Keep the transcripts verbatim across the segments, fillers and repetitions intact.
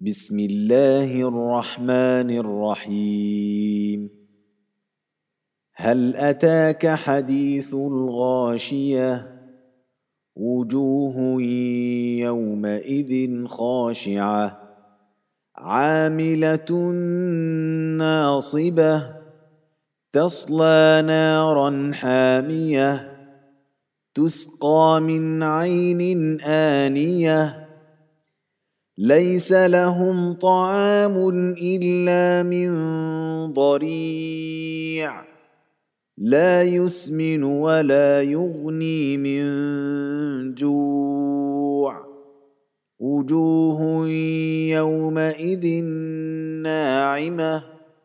بسم الله الرحمن الرحيم. هل أتاك حديث الغاشية؟ وجوه يومئذ خاشعة عاملة ناصبة تصلى نارا حامية تسقى من عين آنية ليس لهم طعام إلا من ضريع لا يسمن ولا يغني من جوع وجوه يومئذ ناعمة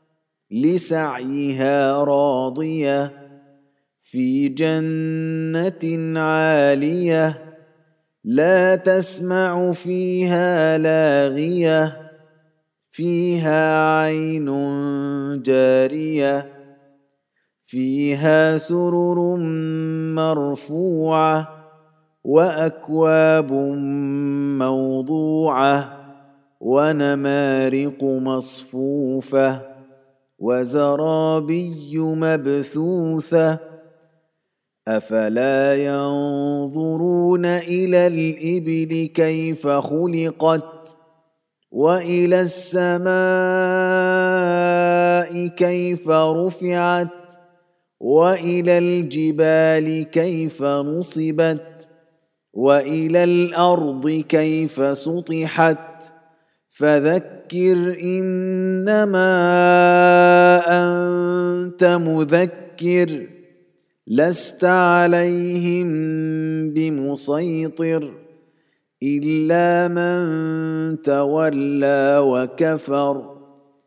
لسعيها راضية في جنة عالية لا تسمع فيها لاغية فيها عين جارية فيها سرر مرفوعة وأكواب موضوعة ونمارق مصفوفة وزرابي مبثوثة أفلا ينظرون إلى الإبل كيف خلقت وإلى السماء كيف رفعت وإلى الجبال كيف نصبت وإلى الأرض كيف سطحت فذكر إنما أنت مذكر لست عليهم بمسيطر إلا من تولى وكفر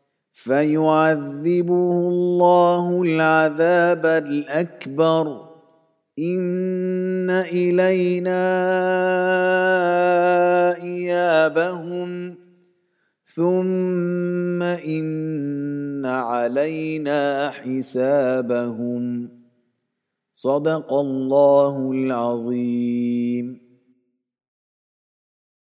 فيعذبه الله العذاب الأكبر إن إلينا إيابهم ثم إن علينا حسابهم صدق الله العظيم.